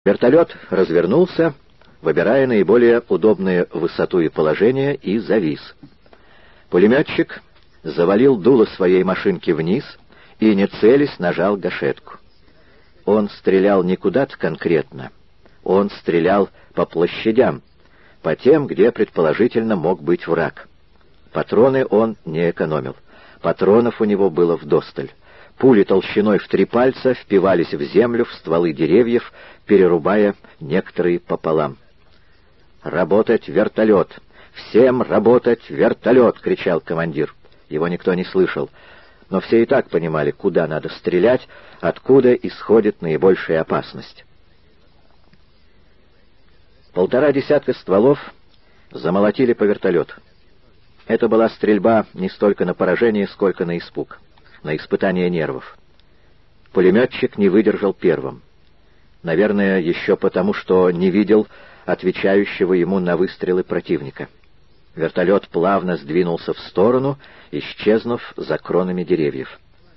Вертолет развернулся, выбирая наиболее удобные высоту и положение, и завис. Пулеметчик завалил дуло своей машинки вниз и, не целясь, нажал гашетку. Он стрелял не куда-то конкретно, он стрелял по площадям, по тем, где, предположительно, мог быть враг. Патроны он не экономил. Патронов у него было вдосталь. Пули толщиной в 3 пальца впивались в землю, в стволы деревьев, перерубая некоторые пополам. «Работать вертолет! Всем работать вертолет!» — кричал командир. Его никто не слышал, но все и так понимали, куда надо стрелять, откуда исходит наибольшая опасность. 1,5 десятка стволов замолотили по вертолету. Это была стрельба не столько на поражение, сколько на испуг, на испытание нервов. Пулеметчик не выдержал первым. Наверное, еще потому, что не видел отвечающего ему на выстрелы противника. Вертолет плавно сдвинулся в сторону, исчезнув за кронами деревьев.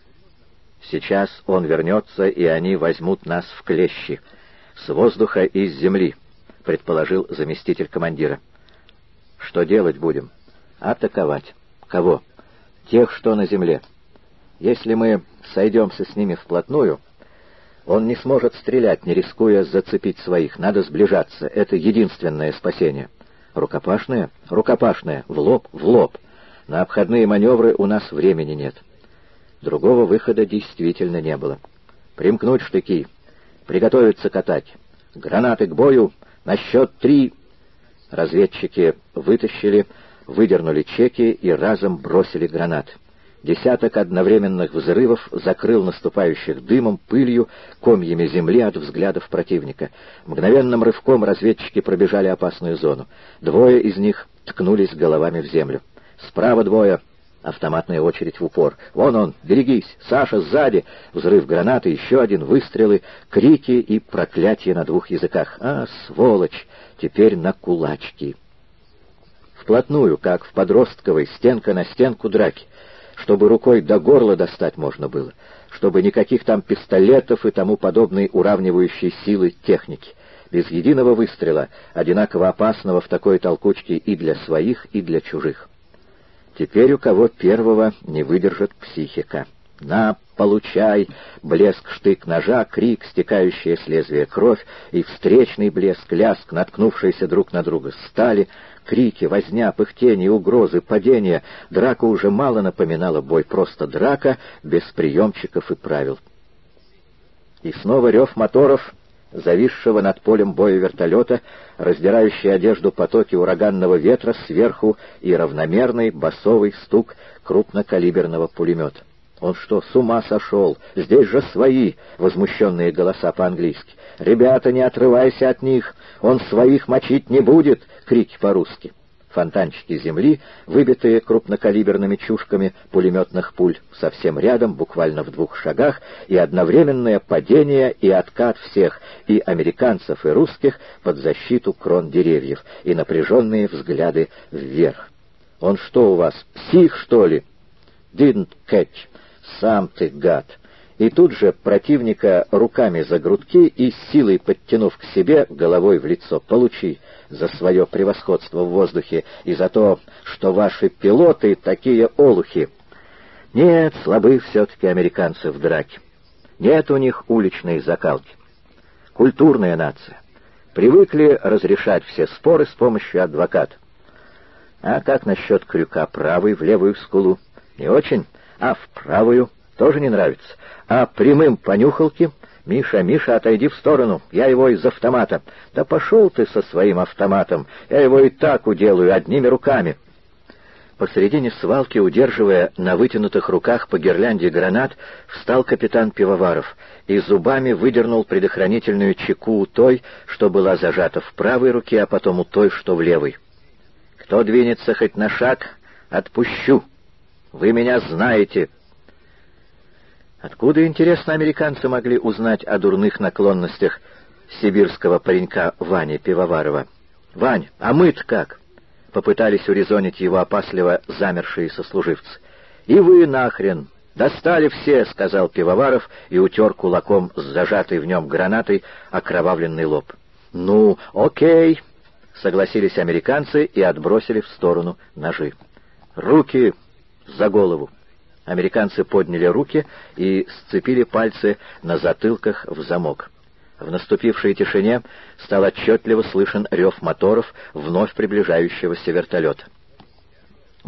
«Сейчас он вернется, и они возьмут нас в клещи, с воздуха и с земли», — предположил заместитель командира. «Что делать будем?» «Атаковать». «Кого?» «Тех, что на земле. Если мы сойдемся с ними вплотную, он не сможет стрелять, не рискуя зацепить своих. Надо сближаться. Это единственное спасение». «Рукопашное?» «Рукопашное. В лоб, в лоб. На обходные маневры у нас времени нет». Другого выхода действительно не было. «Примкнуть штыки. Приготовиться к атаке. Гранаты к бою. На счет 3». Разведчики выдернули чеки и разом бросили гранаты. Десяток одновременных взрывов закрыл наступающих дымом, пылью, комьями земли от взглядов противника. Мгновенным рывком разведчики пробежали опасную зону. 2 из них ткнулись головами в землю. Справа 2. Автоматная очередь в упор. «Вон он! Берегись! Саша, сзади!» Взрыв гранаты, еще один, выстрелы, крики и проклятия на 2 языках. «А, сволочь! Теперь на кулачки!» Вплотную, как в подростковой, стенка на стенку драки, чтобы рукой до горла достать можно было, чтобы никаких там пистолетов и тому подобной уравнивающей силы техники. Без единого выстрела, одинаково опасного в такой толкучке и для своих, и для чужих. Теперь у кого первого не выдержит психика. «На, получай!» Блеск штык-ножа, крик, стекающая с лезвия кровь, и встречный блеск, лязг, наткнувшиеся друг на друга стали, крики, возня, пыхтение, угрозы, падения. Драка уже мало напоминала бой, просто драка, без приемчиков и правил. И снова рев моторов, зависшего над полем боя вертолета, раздирающий одежду потоки ураганного ветра сверху и равномерный басовый стук крупнокалиберного пулемета. «Он что, с ума сошел? Здесь же свои!» — возмущенные голоса по-английски. «Ребята, не отрывайся от них! Он своих мочить не будет!» — крики по-русски. Фонтанчики земли, выбитые крупнокалиберными чушками пулеметных пуль, совсем рядом, буквально в 2 шагах, и одновременное падение и откат всех, и американцев, и русских, под защиту крон деревьев, и напряженные взгляды вверх. «Он что у вас, псих, что ли?» «Didn't catch». «Сам ты, гад!» И тут же противника руками за грудки и силой подтянув к себе, головой в лицо: «Получи за свое превосходство в воздухе и за то, что ваши пилоты такие олухи». Нет, слабы все-таки американцы в драке. Нет у них уличной закалки. Культурная нация. Привыкли разрешать все споры с помощью адвоката. А как насчет крюка правой в левую скулу? Не очень. А в правую тоже не нравится. А прямым понюхалки? «Миша, Миша, отойди в сторону, я его из автомата». «Да пошел ты со своим автоматом, я его и так уделаю одними руками». Посредине свалки, удерживая на вытянутых руках по гирлянде гранат, встал капитан Пивоваров и зубами выдернул предохранительную чеку у той, что была зажата в правой руке, а потом у той, что в левой. «Кто двинется хоть на шаг, отпущу. Вы меня знаете». Откуда, интересно, американцы могли узнать о дурных наклонностях сибирского паренька Вани Пивоварова? «Вань, а мы-то как?» — попытались урезонить его опасливо замершие сослуживцы. «И вы нахрен! «Достали все», — сказал Пивоваров и утер кулаком с зажатой в нем гранатой окровавленный лоб. «Ну, окей», — согласились американцы и отбросили в сторону ножи. «Руки за голову!» Американцы подняли руки и сцепили пальцы на затылках в замок. В наступившей тишине стал отчетливо слышен рев моторов вновь приближающегося вертолета.